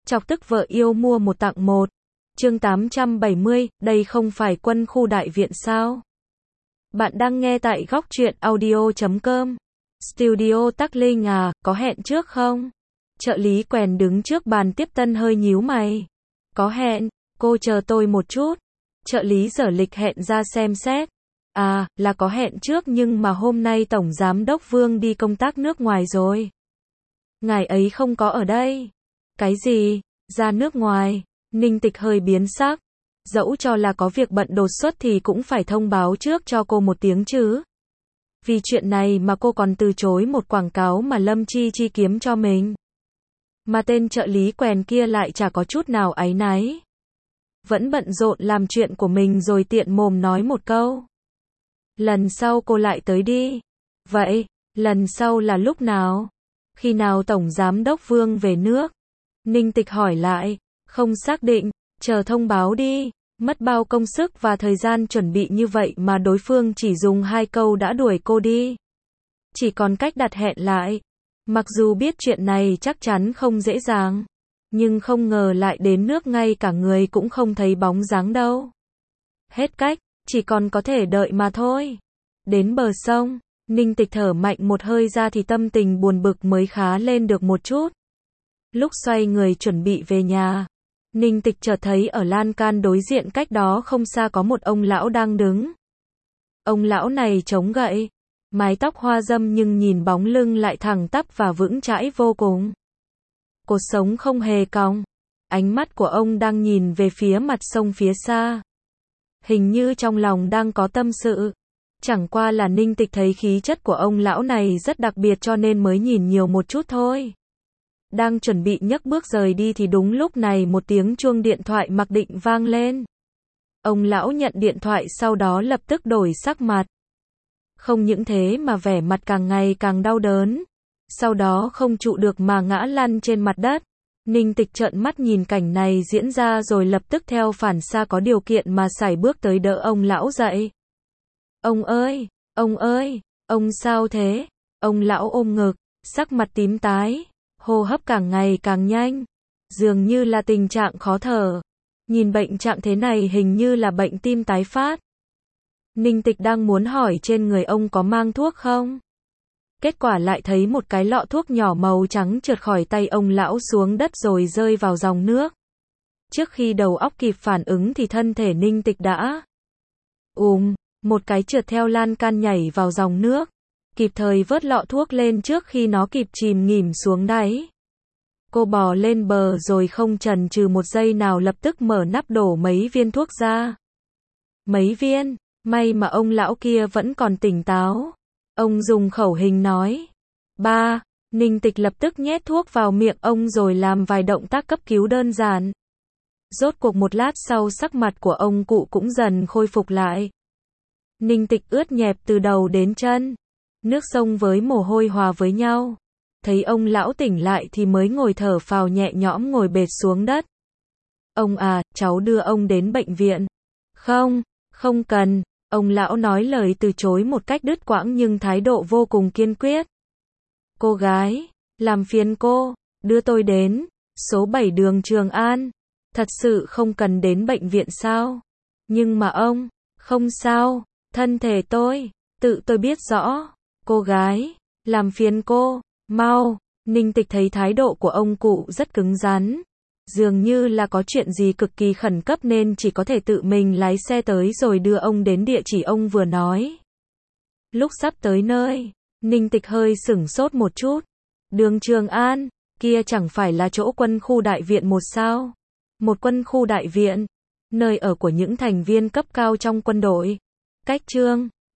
Chọc tức vợ yêu mua một tặng một. Chương 870, đây không phải Quân khu đại viện sao? Bạn đang nghe tại góc truyện audio.com. Studio Tắc Linh à, có hẹn trước không? Trợ lý quèn đứng trước bàn tiếp tân hơi nhíu mày. Có hẹn, cô chờ tôi một chút. Trợ lý dở lịch hẹn ra xem xét. À, là có hẹn trước nhưng mà hôm nay Tổng Giám đốc Vương đi công tác nước ngoài rồi. Ngài ấy không có ở đây. Cái gì? Ra nước ngoài? Ninh Tịch hơi biến sắc. Dẫu cho là có việc bận đột xuất thì cũng phải thông báo trước cho cô một tiếng chứ. Vì chuyện này mà cô còn từ chối một quảng cáo mà Lâm Chi Chi kiếm cho mình. Mà tên trợ lý quèn kia lại chả có chút nào áy náy. Vẫn bận rộn làm chuyện của mình rồi tiện mồm nói một câu. Lần sau cô lại tới đi. Vậy, lần sau là lúc nào? Khi nào Tổng Giám đốc Vương về nước? Ninh Tịch hỏi lại. Không xác định, chờ thông báo đi. Mất bao công sức và thời gian chuẩn bị như vậy mà đối phương chỉ dùng 2 câu đã đuổi cô đi. Chỉ còn cách đặt hẹn lại. Mặc dù biết chuyện này chắc chắn không dễ dàng, nhưng không ngờ lại đến nước ngay cả người cũng không thấy bóng dáng đâu. Hết cách, chỉ còn có thể đợi mà thôi. Đến bờ sông, Ninh Tịch thở mạnh một hơi ra thì tâm tình buồn bực mới khá lên được một chút. Lúc xoay người chuẩn bị về nhà, Ninh Tịch chợt thấy ở lan can đối diện cách đó không xa có một ông lão đang đứng. Ông lão này chống gậy, mái tóc hoa râm nhưng nhìn bóng lưng lại thẳng tắp và vững chãi vô cùng. Cột sống không hề cong, ánh mắt của ông đang nhìn về phía mặt sông phía xa. Hình như trong lòng đang có tâm sự. Chẳng qua là Ninh Tịch thấy khí chất của ông lão này rất đặc biệt cho nên mới nhìn nhiều một chút thôi. Đang chuẩn bị nhấc bước rời đi thì đúng lúc này một tiếng chuông điện thoại mặc định vang lên. Ông lão nhận điện thoại sau đó lập tức đổi sắc mặt. Không những thế mà vẻ mặt càng ngày càng đau đớn. Sau đó không trụ được mà ngã lăn trên mặt đất. Ninh Tịch trợn mắt nhìn cảnh này diễn ra rồi lập tức theo phản xạ có điều kiện mà sải bước tới đỡ ông lão dậy. Ông ơi, ông sao thế? Ông lão ôm ngực, sắc mặt tím tái, hô hấp càng ngày càng nhanh, dường như là tình trạng khó thở. Nhìn bệnh trạng thế này hình như là bệnh tim tái phát. Ninh Tịch đang muốn hỏi trên người ông có mang thuốc không? Kết quả lại thấy một cái lọ thuốc nhỏ màu trắng trượt khỏi tay ông lão xuống đất rồi rơi vào dòng nước. Trước khi đầu óc kịp phản ứng thì thân thể Ninh Tịch đã một cái trượt theo lan can nhảy vào dòng nước, kịp thời vớt lọ thuốc lên trước khi nó kịp chìm nghỉm xuống đáy. Cô bò lên bờ rồi không chần chừ một giây nào lập tức mở nắp đổ mấy viên thuốc ra. Mấy viên, may mà ông lão kia vẫn còn tỉnh táo. Ông dùng khẩu hình nói. Ninh Tịch lập tức nhét thuốc vào miệng ông rồi làm vài động tác cấp cứu đơn giản. Rốt cuộc một lát sau sắc mặt của ông cụ cũng dần khôi phục lại. Ninh Tịch ướt nhẹp từ đầu đến chân. Nước sông với mồ hôi hòa với nhau. Thấy ông lão tỉnh lại thì mới ngồi thở phào nhẹ nhõm ngồi bệt xuống đất. Ông à, cháu đưa ông đến bệnh viện. Không cần. Ông lão nói lời từ chối một cách đứt quãng nhưng thái độ vô cùng kiên quyết. Cô gái, làm phiền cô, đưa tôi đến số 7 đường Trường An. Thật sự không cần đến bệnh viện sao? Nhưng mà ông, không sao, thân thể tự tôi biết rõ. Cô gái, làm phiền cô, mau. Ninh Tịch thấy thái độ của ông cụ rất cứng rắn. Dường như là có chuyện gì cực kỳ khẩn cấp nên chỉ có thể tự mình lái xe tới rồi đưa ông đến địa chỉ ông vừa nói. Lúc sắp tới nơi, Ninh Tịch hơi sửng sốt một chút. Đường Trường An, kia chẳng phải là chỗ quân khu đại viện một sao? Một quân khu đại viện, nơi ở của những thành viên cấp cao trong quân đội. Cách Trương